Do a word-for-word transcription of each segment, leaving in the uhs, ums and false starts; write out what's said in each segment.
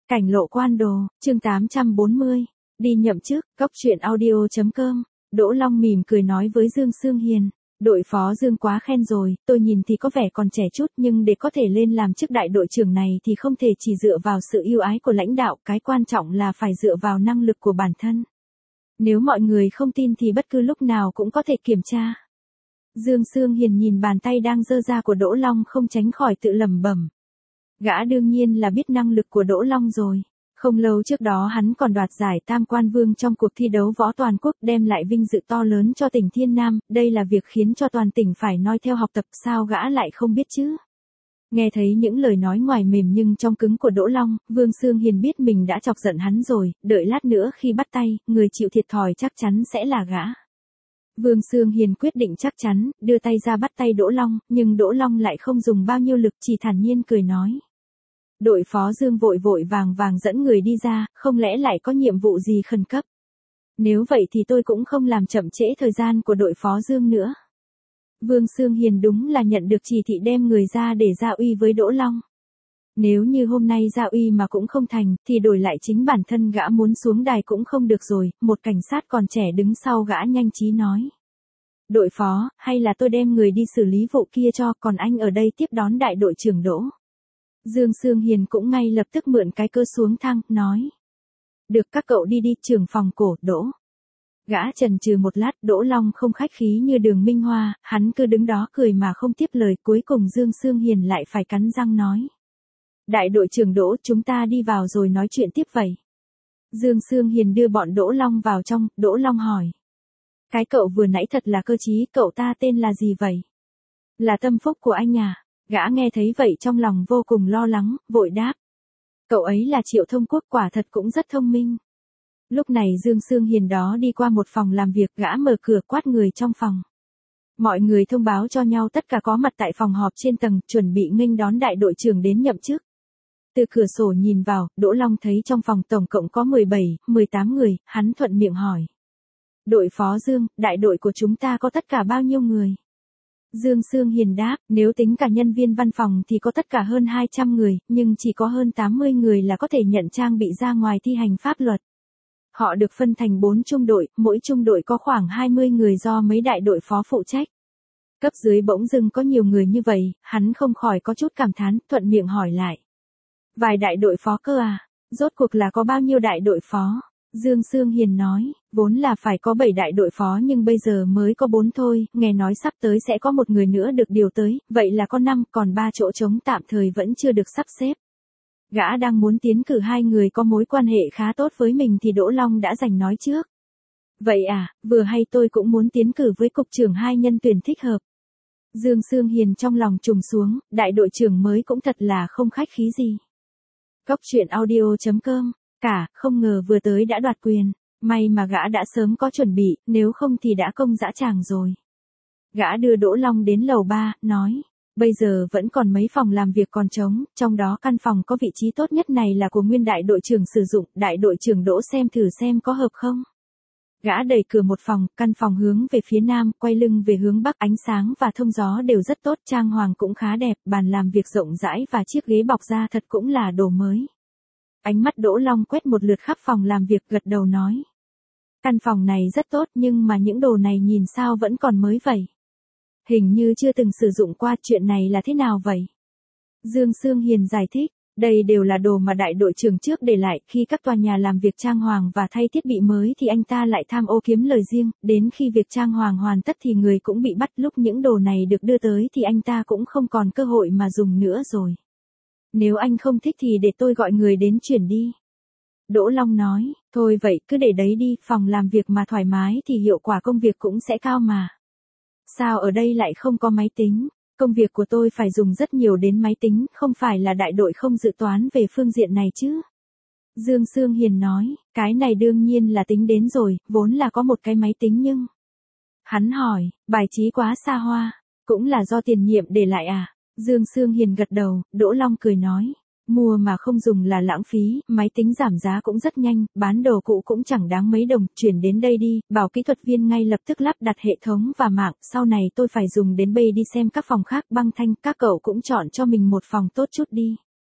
Cảnh lộ quan đồ, chương tám trăm bốn mươi, đi nhậm chức, cốc truyện audio chấm com. Đỗ Long mỉm cười nói với Dương Sương Hiền, đội phó Dương quá khen rồi, tôi nhìn thì có vẻ còn trẻ chút nhưng để có thể lên làm chức đại đội trưởng này thì không thể chỉ dựa vào sự yêu ái của lãnh đạo, cái quan trọng là phải dựa vào năng lực của bản thân. Nếu mọi người không tin thì bất cứ lúc nào cũng có thể kiểm tra. Dương Sương Hiền nhìn bàn tay đang giơ ra của Đỗ Long không tránh khỏi tự lẩm bẩm. Gã đương nhiên là biết năng lực của Đỗ Long rồi. Không lâu trước đó hắn còn đoạt giải Tam Quan Vương trong cuộc thi đấu võ toàn quốc, đem lại vinh dự to lớn cho tỉnh Thiên Nam, đây là việc khiến cho toàn tỉnh phải noi theo học tập, sao gã lại không biết chứ? Nghe thấy những lời nói ngoài mềm nhưng trong cứng của Đỗ Long, Vương Sương Hiền biết mình đã chọc giận hắn rồi, đợi lát nữa khi bắt tay, người chịu thiệt thòi chắc chắn sẽ là gã. Vương Sương Hiền quyết định chắc chắn, đưa tay ra bắt tay Đỗ Long, nhưng Đỗ Long lại không dùng bao nhiêu lực, chỉ thản nhiên cười nói. Đội phó Dương vội vội vàng vàng dẫn người đi ra, không lẽ lại có nhiệm vụ gì khẩn cấp? Nếu vậy thì tôi cũng không làm chậm trễ thời gian của đội phó Dương nữa. Vương Sương Hiền đúng là nhận được chỉ thị đem người ra để ra uy với Đỗ Long. Nếu như hôm nay ra uy mà cũng không thành, thì đổi lại chính bản thân gã muốn xuống đài cũng không được rồi, một cảnh sát còn trẻ đứng sau gã nhanh trí nói. Đội phó, hay là tôi đem người đi xử lý vụ kia cho, còn anh ở đây tiếp đón đại đội trưởng Đỗ. Dương Sương Hiền cũng ngay lập tức mượn cái cơ xuống thang, nói. Được, các cậu đi đi, trưởng phòng cổ, Đỗ. Gã chần chừ một lát, Đỗ Long không khách khí như Đường Minh Hoa, hắn cứ đứng đó cười mà không tiếp lời, cuối cùng Dương Sương Hiền lại phải cắn răng nói. Đại đội trưởng Đỗ, chúng ta đi vào rồi nói chuyện tiếp vậy. Dương Sương Hiền đưa bọn Đỗ Long vào trong, Đỗ Long hỏi. Cái cậu vừa nãy thật là cơ trí, cậu ta tên là gì vậy? Là Tâm Phúc của anh à? Gã nghe thấy vậy trong lòng vô cùng lo lắng, vội đáp. Cậu ấy là Triệu Thông Quốc, quả thật cũng rất thông minh. Lúc này Dương Sương Hiền đó đi qua một phòng làm việc, gã mở cửa quát người trong phòng. Mọi người thông báo cho nhau tất cả có mặt tại phòng họp trên tầng, chuẩn bị nghênh đón đại đội trưởng đến nhậm chức. Từ cửa sổ nhìn vào, Đỗ Long thấy trong phòng tổng cộng có mười bảy, mười tám người, hắn thuận miệng hỏi. Đội phó Dương, đại đội của chúng ta có tất cả bao nhiêu người? Dương Sương Hiền đáp, nếu tính cả nhân viên văn phòng thì có tất cả hơn hai trăm người, nhưng chỉ có hơn tám mươi người là có thể nhận trang bị ra ngoài thi hành pháp luật. Họ được phân thành bốn trung đội, mỗi trung đội có khoảng hai mươi người do mấy đại đội phó phụ trách. Cấp dưới bỗng dưng có nhiều người như vậy, hắn không khỏi có chút cảm thán, thuận miệng hỏi lại. Vài đại đội phó cơ à? Rốt cuộc là có bao nhiêu đại đội phó? Dương Sương Hiền nói, vốn là phải có bảy đại đội phó nhưng bây giờ mới có bốn thôi, nghe nói sắp tới sẽ có một người nữa được điều tới, vậy là có năm, còn ba chỗ trống tạm thời vẫn chưa được sắp xếp. Gã đang muốn tiến cử hai người có mối quan hệ khá tốt với mình thì Đỗ Long đã giành nói trước. Vậy à, vừa hay tôi cũng muốn tiến cử với cục trưởng hai nhân tuyển thích hợp. Dương Sương Hiền trong lòng trùng xuống, đại đội trưởng mới cũng thật là không khách khí gì. Cốc truyện audio chấm com. Cả, không ngờ vừa tới đã đoạt quyền, may mà gã đã sớm có chuẩn bị, nếu không thì đã công dã tràng rồi. Gã đưa Đỗ Long đến lầu ba, nói, bây giờ vẫn còn mấy phòng làm việc còn trống, trong đó căn phòng có vị trí tốt nhất này là của nguyên đại đội trưởng sử dụng, đại đội trưởng Đỗ xem thử xem có hợp không. Gã đẩy cửa một phòng, căn phòng hướng về phía nam, quay lưng về hướng bắc, ánh sáng và thông gió đều rất tốt, trang hoàng cũng khá đẹp, bàn làm việc rộng rãi và chiếc ghế bọc da thật cũng là đồ mới. Ánh mắt Đỗ Long quét một lượt khắp phòng làm việc, gật đầu nói. Căn phòng này rất tốt nhưng mà những đồ này nhìn sao vẫn còn mới vậy. Hình như chưa từng sử dụng qua, chuyện này là thế nào vậy? Dương Sương Hiền giải thích, đây đều là đồ mà đại đội trưởng trước để lại, khi các tòa nhà làm việc trang hoàng và thay thiết bị mới thì anh ta lại tham ô kiếm lời riêng, đến khi việc trang hoàng hoàn tất thì người cũng bị bắt, lúc những đồ này được đưa tới thì anh ta cũng không còn cơ hội mà dùng nữa rồi. Nếu anh không thích thì để tôi gọi người đến chuyển đi. Đỗ Long nói, thôi vậy cứ để đấy đi, phòng làm việc mà thoải mái thì hiệu quả công việc cũng sẽ cao mà. Sao ở đây lại không có máy tính? Công việc của tôi phải dùng rất nhiều đến máy tính, không phải là đại đội không dự toán về phương diện này chứ? Dương Sương Hiền nói, cái này đương nhiên là tính đến rồi, vốn là có một cái máy tính nhưng... Hắn hỏi, bài trí quá xa hoa, cũng là do tiền nhiệm để lại à? Dương Sương Hiền gật đầu, Đỗ Long cười nói, mua mà không dùng là lãng phí, máy tính giảm giá cũng rất nhanh, bán đồ cũ cũng chẳng đáng mấy đồng, chuyển đến đây đi, bảo kỹ thuật viên ngay lập tức lắp đặt hệ thống và mạng, sau này tôi phải dùng đến bây đi xem các phòng khác, Băng Thanh, các cậu cũng chọn cho mình một phòng tốt chút đi.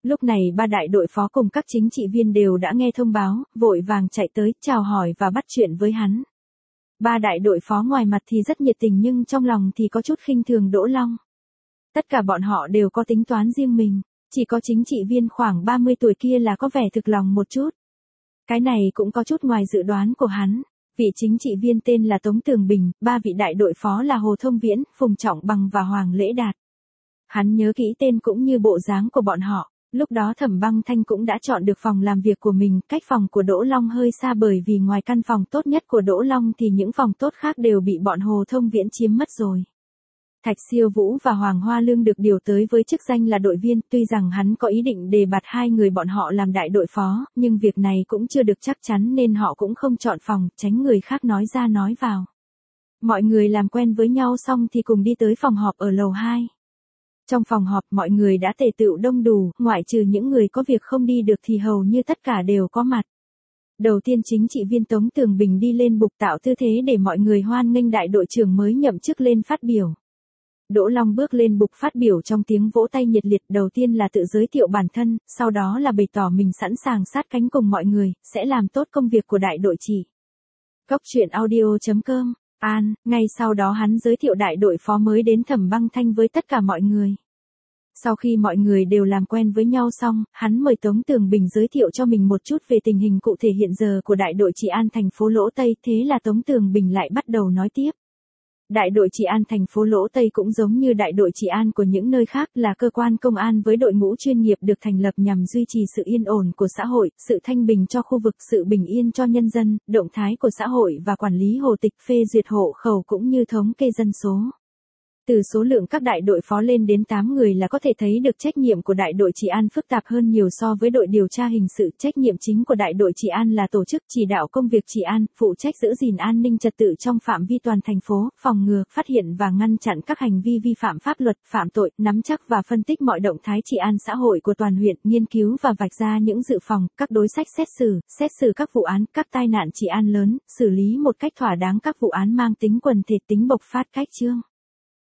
Lúc này ba đại đội phó cùng các chính trị viên đều đã nghe thông báo, vội vàng chạy tới, chào hỏi và bắt chuyện với hắn. Ba đại đội phó ngoài mặt thì rất nhiệt tình nhưng trong lòng thì có chút khinh thường Đỗ Long. Tất cả bọn họ đều có tính toán riêng mình, chỉ có chính trị viên khoảng ba mươi tuổi kia là có vẻ thực lòng một chút. Cái này cũng có chút ngoài dự đoán của hắn. Vị chính trị viên tên là Tống Tường Bình, ba vị đại đội phó là Hồ Thông Viễn, Phùng Trọng Bằng và Hoàng Lễ Đạt. Hắn nhớ kỹ tên cũng như bộ dáng của bọn họ. Lúc đó Thẩm Băng Thanh cũng đã chọn được phòng làm việc của mình, cách phòng của Đỗ Long hơi xa bởi vì ngoài căn phòng tốt nhất của Đỗ Long thì những phòng tốt khác đều bị bọn Hồ Thông Viễn chiếm mất rồi. Thạch Siêu Vũ và Hoàng Hoa Lương được điều tới với chức danh là đội viên, tuy rằng hắn có ý định đề bạt hai người bọn họ làm đại đội phó, nhưng việc này cũng chưa được chắc chắn nên họ cũng không chọn phòng, tránh người khác nói ra nói vào. Mọi người làm quen với nhau xong thì cùng đi tới phòng họp ở lầu hai. Trong phòng họp mọi người đã tề tựu đông đủ, ngoại trừ những người có việc không đi được thì hầu như tất cả đều có mặt. Đầu tiên chính trị viên Tống Tường Bình đi lên bục tạo tư thế để mọi người hoan nghênh đại đội trưởng mới nhậm chức lên phát biểu. Đỗ Long bước lên bục phát biểu trong tiếng vỗ tay nhiệt liệt, đầu tiên là tự giới thiệu bản thân, sau đó là bày tỏ mình sẵn sàng sát cánh cùng mọi người, sẽ làm tốt công việc của đại đội chỉ. Cốc truyện audio chấm com, An, ngay sau đó hắn giới thiệu đại đội phó mới đến Thẩm Băng Thanh với tất cả mọi người. Sau khi mọi người đều làm quen với nhau xong, hắn mời Tống Tường Bình giới thiệu cho mình một chút về tình hình cụ thể hiện giờ của đại đội trị an thành phố Lỗ Tây, thế là Tống Tường Bình lại bắt đầu nói tiếp. Đại đội trị an thành phố Lỗ Tây cũng giống như đại đội trị an của những nơi khác là cơ quan công an với đội ngũ chuyên nghiệp được thành lập nhằm duy trì sự yên ổn của xã hội, sự thanh bình cho khu vực, sự bình yên cho nhân dân, động thái của xã hội và quản lý hồ tịch, phê duyệt hộ khẩu cũng như thống kê dân số. Từ số lượng các đại đội phó lên đến tám người là có thể thấy được trách nhiệm của đại đội trị an phức tạp hơn nhiều so với đội điều tra hình sự. Trách nhiệm chính của đại đội trị an là tổ chức chỉ đạo công việc trị an, phụ trách giữ gìn an ninh trật tự trong phạm vi toàn thành phố, phòng ngừa, phát hiện và ngăn chặn các hành vi vi phạm pháp luật, phạm tội, nắm chắc và phân tích mọi động thái trị an xã hội của toàn huyện, nghiên cứu và vạch ra những dự phòng, các đối sách xét xử, xét xử các vụ án, các tai nạn trị an lớn, xử lý một cách thỏa đáng các vụ án mang tính quần thể, tính bộc phát, cách chương.